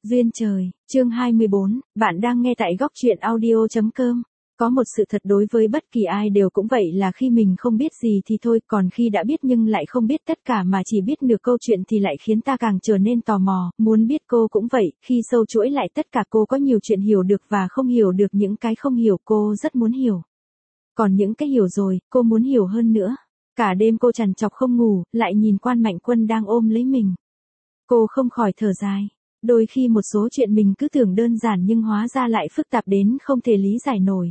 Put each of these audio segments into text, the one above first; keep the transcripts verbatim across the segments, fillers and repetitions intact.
Duyên trời, chương hai mươi bốn, bạn đang nghe tại góc truyện audio chấm com. Có một sự thật đối với bất kỳ ai đều cũng vậy là khi mình không biết gì thì thôi, còn khi đã biết nhưng lại không biết tất cả mà chỉ biết nửa câu chuyện thì lại khiến ta càng trở nên tò mò, muốn biết. Cô cũng vậy, khi sâu chuỗi lại tất cả cô có nhiều chuyện hiểu được và không hiểu được, những cái không hiểu cô rất muốn hiểu. Còn những cái hiểu rồi, cô muốn hiểu hơn nữa. Cả đêm cô trằn trọc không ngủ, lại nhìn Quan Mạnh Quân đang ôm lấy mình. Cô không khỏi thở dài. Đôi khi một số chuyện mình cứ tưởng đơn giản nhưng hóa ra lại phức tạp đến không thể lý giải nổi.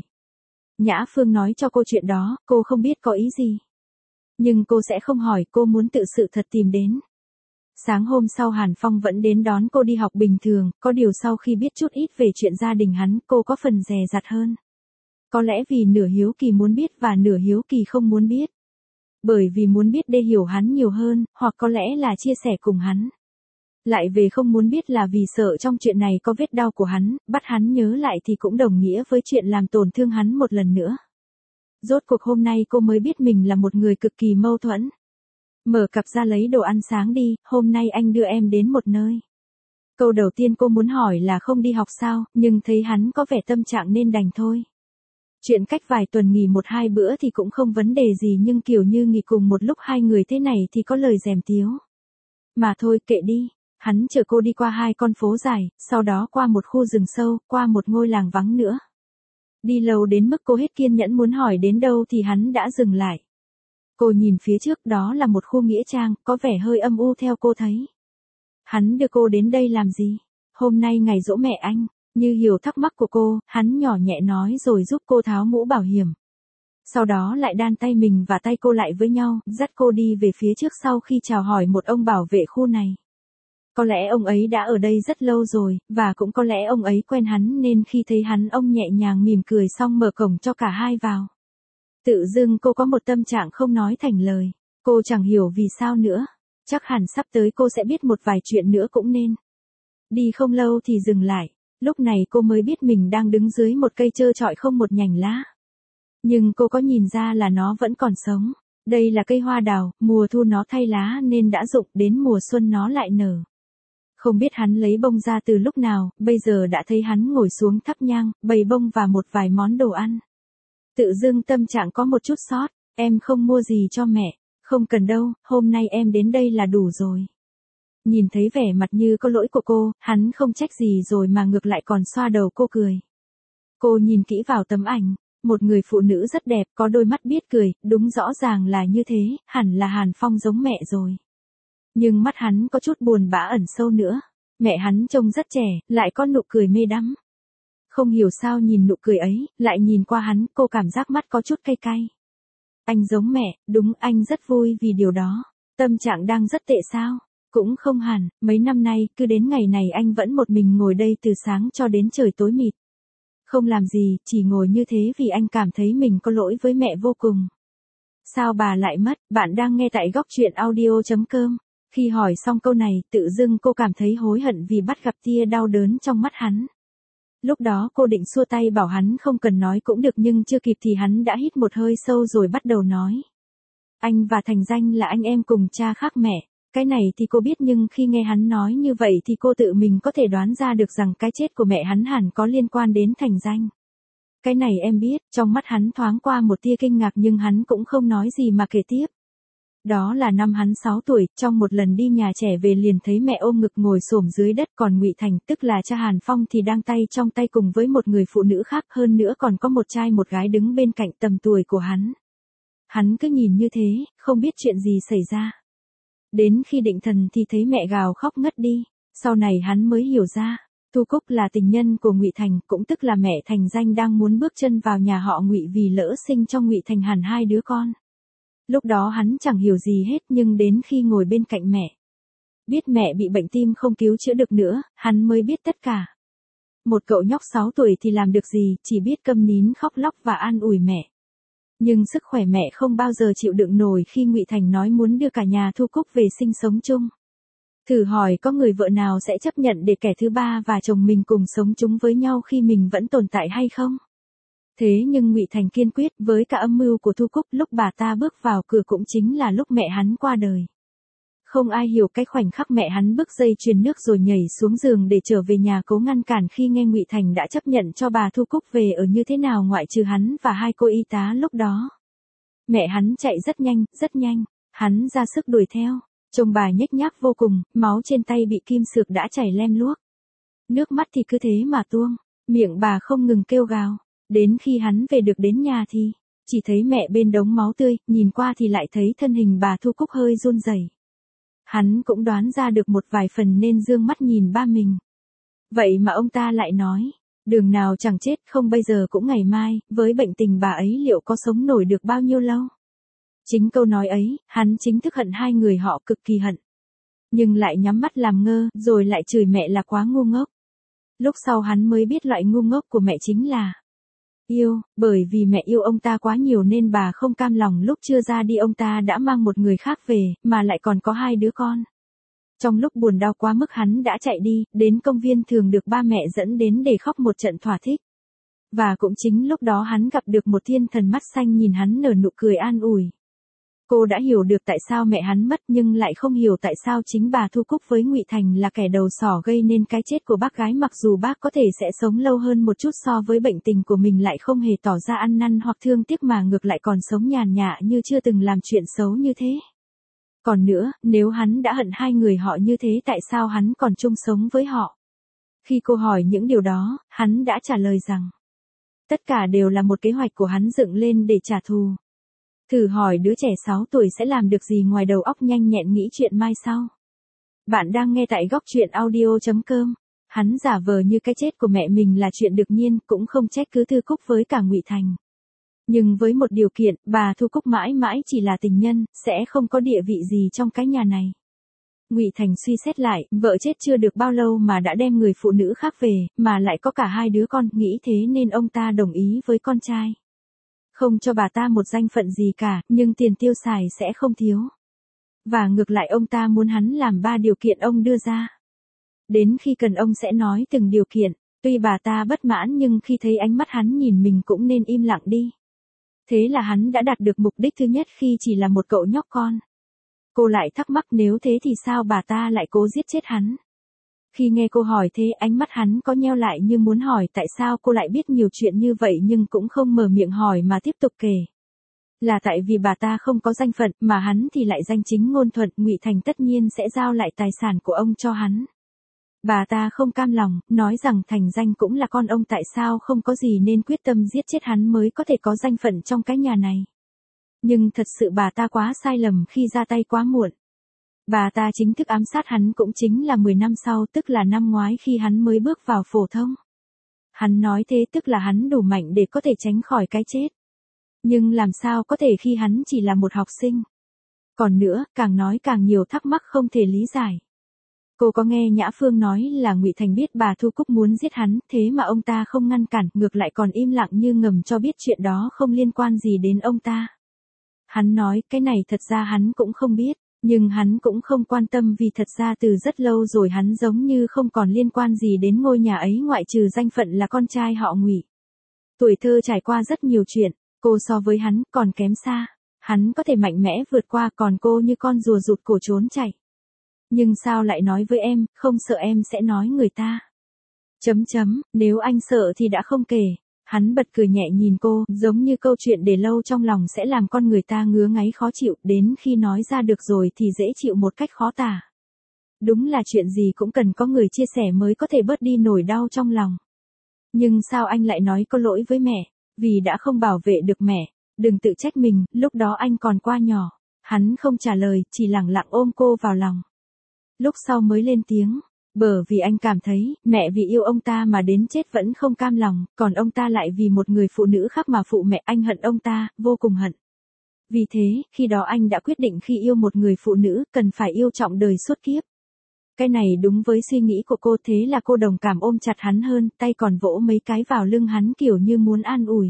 Nhã Phương nói cho cô chuyện đó, cô không biết có ý gì. Nhưng cô sẽ không hỏi, cô muốn tự sự thật tìm đến. Sáng hôm sau Hàn Phong vẫn đến đón cô đi học bình thường, có điều sau khi biết chút ít về chuyện gia đình hắn, cô có phần dè dặt hơn. Có lẽ vì nửa hiếu kỳ muốn biết và nửa hiếu kỳ không muốn biết. Bởi vì muốn biết để hiểu hắn nhiều hơn, hoặc có lẽ là chia sẻ cùng hắn. Lại về không muốn biết là vì sợ trong chuyện này có vết đau của hắn, bắt hắn nhớ lại thì cũng đồng nghĩa với chuyện làm tổn thương hắn một lần nữa. Rốt cuộc hôm nay cô mới biết mình là một người cực kỳ mâu thuẫn. Mở cặp ra lấy đồ ăn sáng đi, hôm nay anh đưa em đến một nơi. Câu đầu tiên cô muốn hỏi là không đi học sao, nhưng thấy hắn có vẻ tâm trạng nên đành thôi. Chuyện cách vài tuần nghỉ một hai bữa thì cũng không vấn đề gì, nhưng kiểu như nghỉ cùng một lúc hai người thế này thì có lời dèm tiếu. Mà thôi kệ đi. Hắn chở cô đi qua hai con phố dài, sau đó qua một khu rừng sâu, qua một ngôi làng vắng nữa. Đi lâu đến mức cô hết kiên nhẫn muốn hỏi đến đâu thì hắn đã dừng lại. Cô nhìn phía trước, đó là một khu nghĩa trang, có vẻ hơi âm u theo cô thấy. Hắn đưa cô đến đây làm gì? Hôm nay ngày giỗ mẹ anh. Như hiểu thắc mắc của cô, hắn nhỏ nhẹ nói rồi giúp cô tháo mũ bảo hiểm. Sau đó lại đan tay mình và tay cô lại với nhau, dắt cô đi về phía trước sau khi chào hỏi một ông bảo vệ khu này. Có lẽ ông ấy đã ở đây rất lâu rồi, và cũng có lẽ ông ấy quen hắn nên khi thấy hắn ông nhẹ nhàng mỉm cười xong mở cổng cho cả hai vào. Tự dưng cô có một tâm trạng không nói thành lời, cô chẳng hiểu vì sao nữa, chắc hẳn sắp tới cô sẽ biết một vài chuyện nữa cũng nên. Đi không lâu thì dừng lại, lúc này cô mới biết mình đang đứng dưới một cây trơ trọi không một nhành lá. Nhưng cô có nhìn ra là nó vẫn còn sống. Đây là cây hoa đào, mùa thu nó thay lá nên đã rụng, đến mùa xuân nó lại nở. Không biết hắn lấy bông ra từ lúc nào, bây giờ đã thấy hắn ngồi xuống thắp nhang, bày bông và một vài món đồ ăn. Tự dưng tâm trạng có một chút xót, em không mua gì cho mẹ, không cần đâu, hôm nay em đến đây là đủ rồi. Nhìn thấy vẻ mặt như có lỗi của cô, hắn không trách gì rồi mà ngược lại còn xoa đầu cô cười. Cô nhìn kỹ vào tấm ảnh, một người phụ nữ rất đẹp, có đôi mắt biết cười, đúng rõ ràng là như thế, hẳn là Hàn Phong giống mẹ rồi. Nhưng mắt hắn có chút buồn bã ẩn sâu nữa. Mẹ hắn trông rất trẻ, lại có nụ cười mê đắm. Không hiểu sao nhìn nụ cười ấy, lại nhìn qua hắn, cô cảm giác mắt có chút cay cay. Anh giống mẹ, đúng, anh rất vui vì điều đó. Tâm trạng đang rất tệ sao? Cũng không hẳn, mấy năm nay, cứ đến ngày này anh vẫn một mình ngồi đây từ sáng cho đến trời tối mịt. Không làm gì, chỉ ngồi như thế vì anh cảm thấy mình có lỗi với mẹ vô cùng. Sao bà lại mất? Bạn đang nghe tại góc truyện audio chấm com. Khi hỏi xong câu này, tự dưng cô cảm thấy hối hận vì bắt gặp tia đau đớn trong mắt hắn. Lúc đó cô định xua tay bảo hắn không cần nói cũng được, nhưng chưa kịp thì hắn đã hít một hơi sâu rồi bắt đầu nói. Anh và Thành Danh là anh em cùng cha khác mẹ. Cái này thì cô biết, nhưng khi nghe hắn nói như vậy thì cô tự mình có thể đoán ra được rằng cái chết của mẹ hắn hẳn có liên quan đến Thành Danh. Cái này em biết, trong mắt hắn thoáng qua một tia kinh ngạc nhưng hắn cũng không nói gì mà kể tiếp. Đó là năm hắn sáu tuổi, trong một lần đi nhà trẻ về liền thấy mẹ ôm ngực ngồi xổm dưới đất, còn Ngụy Thành, tức là cha Hàn Phong thì đang tay trong tay cùng với một người phụ nữ khác, hơn nữa còn có một trai một gái đứng bên cạnh tầm tuổi của hắn. Hắn cứ nhìn như thế, không biết chuyện gì xảy ra. Đến khi định thần thì thấy mẹ gào khóc ngất đi, sau này hắn mới hiểu ra, Thu Cúc là tình nhân của Ngụy Thành, cũng tức là mẹ Thành Danh đang muốn bước chân vào nhà họ Ngụy vì lỡ sinh cho Ngụy Thành hẳn hai đứa con. Lúc đó hắn chẳng hiểu gì hết, nhưng đến khi ngồi bên cạnh mẹ, biết mẹ bị bệnh tim không cứu chữa được nữa, hắn mới biết tất cả. Một cậu nhóc sáu tuổi thì làm được gì, chỉ biết câm nín khóc lóc và an ủi mẹ. Nhưng sức khỏe mẹ không bao giờ chịu đựng nổi khi Ngụy Thành nói muốn đưa cả nhà Thu Cúc về sinh sống chung. Thử hỏi có người vợ nào sẽ chấp nhận để kẻ thứ ba và chồng mình cùng sống chung với nhau khi mình vẫn tồn tại hay không? Thế nhưng Ngụy Thành kiên quyết, với cả âm mưu của Thu Cúc, lúc bà ta bước vào cửa cũng chính là lúc mẹ hắn qua đời. Không ai hiểu cái khoảnh khắc mẹ hắn bứt dây chuyền nước rồi nhảy xuống giường để trở về nhà cố ngăn cản khi nghe Ngụy Thành đã chấp nhận cho bà Thu Cúc về ở như thế nào ngoại trừ hắn và hai cô y tá lúc đó. Mẹ hắn chạy rất nhanh, rất nhanh, hắn ra sức đuổi theo, trông bà nhếch nhác vô cùng, máu trên tay bị kim xược đã chảy lem luốc. Nước mắt thì cứ thế mà tuông, miệng bà không ngừng kêu gào, đến khi hắn về được đến nhà thì chỉ thấy mẹ bên đống máu tươi, nhìn qua thì lại thấy thân hình bà Thu Cúc hơi run rẩy. Hắn cũng đoán ra được một vài phần nên dương mắt nhìn ba mình. Vậy mà ông ta lại nói, đường nào chẳng chết không bây giờ cũng ngày mai, với bệnh tình bà ấy liệu có sống nổi được bao nhiêu lâu. Chính câu nói ấy, hắn chính thức hận hai người họ cực kỳ hận. Nhưng lại nhắm mắt làm ngơ, rồi lại chửi mẹ là quá ngu ngốc. Lúc sau hắn mới biết loại ngu ngốc của mẹ chính là yêu, bởi vì mẹ yêu ông ta quá nhiều nên bà không cam lòng lúc chưa ra đi ông ta đã mang một người khác về, mà lại còn có hai đứa con. Trong lúc buồn đau quá mức hắn đã chạy đi, đến công viên thường được ba mẹ dẫn đến để khóc một trận thỏa thích. Và cũng chính lúc đó hắn gặp được một thiên thần mắt xanh nhìn hắn nở nụ cười an ủi. Cô đã hiểu được tại sao mẹ hắn mất nhưng lại không hiểu tại sao chính bà Thu Cúc với Ngụy Thành là kẻ đầu sỏ gây nên cái chết của bác gái, mặc dù bác có thể sẽ sống lâu hơn một chút so với bệnh tình của mình lại không hề tỏ ra ăn năn hoặc thương tiếc mà ngược lại còn sống nhàn nhã như chưa từng làm chuyện xấu như thế. Còn nữa, nếu hắn đã hận hai người họ như thế tại sao hắn còn chung sống với họ? Khi cô hỏi những điều đó, hắn đã trả lời rằng tất cả đều là một kế hoạch của hắn dựng lên để trả thù. Thử hỏi đứa trẻ sáu tuổi sẽ làm được gì ngoài đầu óc nhanh nhẹn nghĩ chuyện mai sau. Bạn đang nghe tại góc truyện audio chấm com. Hắn giả vờ như cái chết của mẹ mình là chuyện đương nhiên, cũng không trách cứ Thư Cúc với cả Ngụy Thành. Nhưng với một điều kiện, bà Thu Cúc mãi mãi chỉ là tình nhân, sẽ không có địa vị gì trong cái nhà này. Ngụy Thành suy xét lại, vợ chết chưa được bao lâu mà đã đem người phụ nữ khác về, mà lại có cả hai đứa con, nghĩ thế nên ông ta đồng ý với con trai. Không cho bà ta một danh phận gì cả, nhưng tiền tiêu xài sẽ không thiếu. Và ngược lại ông ta muốn hắn làm ba điều kiện ông đưa ra. Đến khi cần ông sẽ nói từng điều kiện, tuy bà ta bất mãn nhưng khi thấy ánh mắt hắn nhìn mình cũng nên im lặng đi. Thế là hắn đã đạt được mục đích thứ nhất khi chỉ là một cậu nhóc con. Cô lại thắc mắc nếu thế thì sao bà ta lại cố giết chết hắn. Khi nghe cô hỏi thế ánh mắt hắn có nheo lại như muốn hỏi tại sao cô lại biết nhiều chuyện như vậy nhưng cũng không mở miệng hỏi mà tiếp tục kể. Là tại vì bà ta không có danh phận mà hắn thì lại danh chính ngôn thuận, Ngụy Thành tất nhiên sẽ giao lại tài sản của ông cho hắn. Bà ta không cam lòng, nói rằng Thành danh cũng là con ông tại sao không có gì nên quyết tâm giết chết hắn mới có thể có danh phận trong cái nhà này. Nhưng thật sự bà ta quá sai lầm khi ra tay quá muộn. Bà ta chính thức ám sát hắn cũng chính là mười năm sau, tức là năm ngoái khi hắn mới bước vào phổ thông. Hắn nói thế tức là hắn đủ mạnh để có thể tránh khỏi cái chết. Nhưng làm sao có thể khi hắn chỉ là một học sinh? Còn nữa, càng nói càng nhiều thắc mắc không thể lý giải. Cô có nghe Nhã Phương nói là Ngụy Thành biết bà Thu Cúc muốn giết hắn, thế mà ông ta không ngăn cản, ngược lại còn im lặng như ngầm cho biết chuyện đó không liên quan gì đến ông ta. Hắn nói cái này thật ra hắn cũng không biết. Nhưng hắn cũng không quan tâm vì thật ra từ rất lâu rồi hắn giống như không còn liên quan gì đến ngôi nhà ấy ngoại trừ danh phận là con trai họ Ngụy. Tuổi thơ trải qua rất nhiều chuyện, cô so với hắn còn kém xa. Hắn có thể mạnh mẽ vượt qua còn cô như con rùa rụt cổ trốn chạy. Nhưng sao lại nói với em, không sợ em sẽ nói người ta. Chấm chấm, nếu anh sợ thì đã không kể. Hắn bật cười nhẹ nhìn cô, giống như câu chuyện để lâu trong lòng sẽ làm con người ta ngứa ngáy khó chịu, đến khi nói ra được rồi thì dễ chịu một cách khó tả. Đúng là chuyện gì cũng cần có người chia sẻ mới có thể bớt đi nỗi đau trong lòng. Nhưng sao anh lại nói có lỗi với mẹ, vì đã không bảo vệ được mẹ, đừng tự trách mình, lúc đó anh còn quá nhỏ. Hắn không trả lời, chỉ lẳng lặng ôm cô vào lòng. Lúc sau mới lên tiếng. Bởi vì anh cảm thấy, mẹ vì yêu ông ta mà đến chết vẫn không cam lòng, còn ông ta lại vì một người phụ nữ khác mà phụ mẹ, anh hận ông ta, vô cùng hận. Vì thế, khi đó anh đã quyết định khi yêu một người phụ nữ, cần phải yêu trọng đời suốt kiếp. Cái này đúng với suy nghĩ của cô, thế là cô đồng cảm ôm chặt hắn hơn, tay còn vỗ mấy cái vào lưng hắn kiểu như muốn an ủi.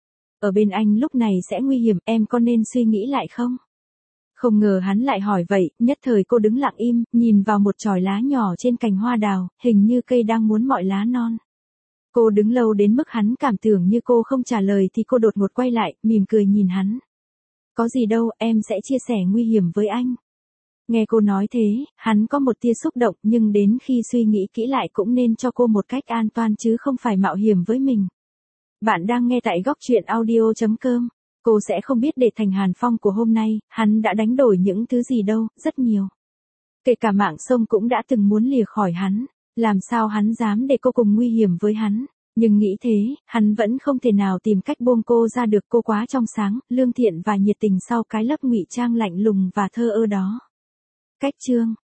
Ở bên anh lúc này sẽ nguy hiểm, em có nên suy nghĩ lại không? Không ngờ hắn lại hỏi vậy, nhất thời cô đứng lặng im, nhìn vào một chòi lá nhỏ trên cành hoa đào, hình như cây đang muốn mọi lá non. Cô đứng lâu đến mức hắn cảm tưởng như cô không trả lời thì cô đột ngột quay lại, mỉm cười nhìn hắn. Có gì đâu, em sẽ chia sẻ nguy hiểm với anh. Nghe cô nói thế, hắn có một tia xúc động nhưng đến khi suy nghĩ kỹ lại cũng nên cho cô một cách an toàn chứ không phải mạo hiểm với mình. Bạn đang nghe tại góc truyện audio.com. Cô sẽ không biết để thành Hàn Phong của hôm nay, hắn đã đánh đổi những thứ gì đâu, rất nhiều. Kể cả mạng sông cũng đã từng muốn lìa khỏi hắn, làm sao hắn dám để cô cùng nguy hiểm với hắn. Nhưng nghĩ thế, hắn vẫn không thể nào tìm cách buông cô ra được, cô quá trong sáng, lương thiện và nhiệt tình sau cái lớp ngụy trang lạnh lùng và thơ ơ đó. Cách chương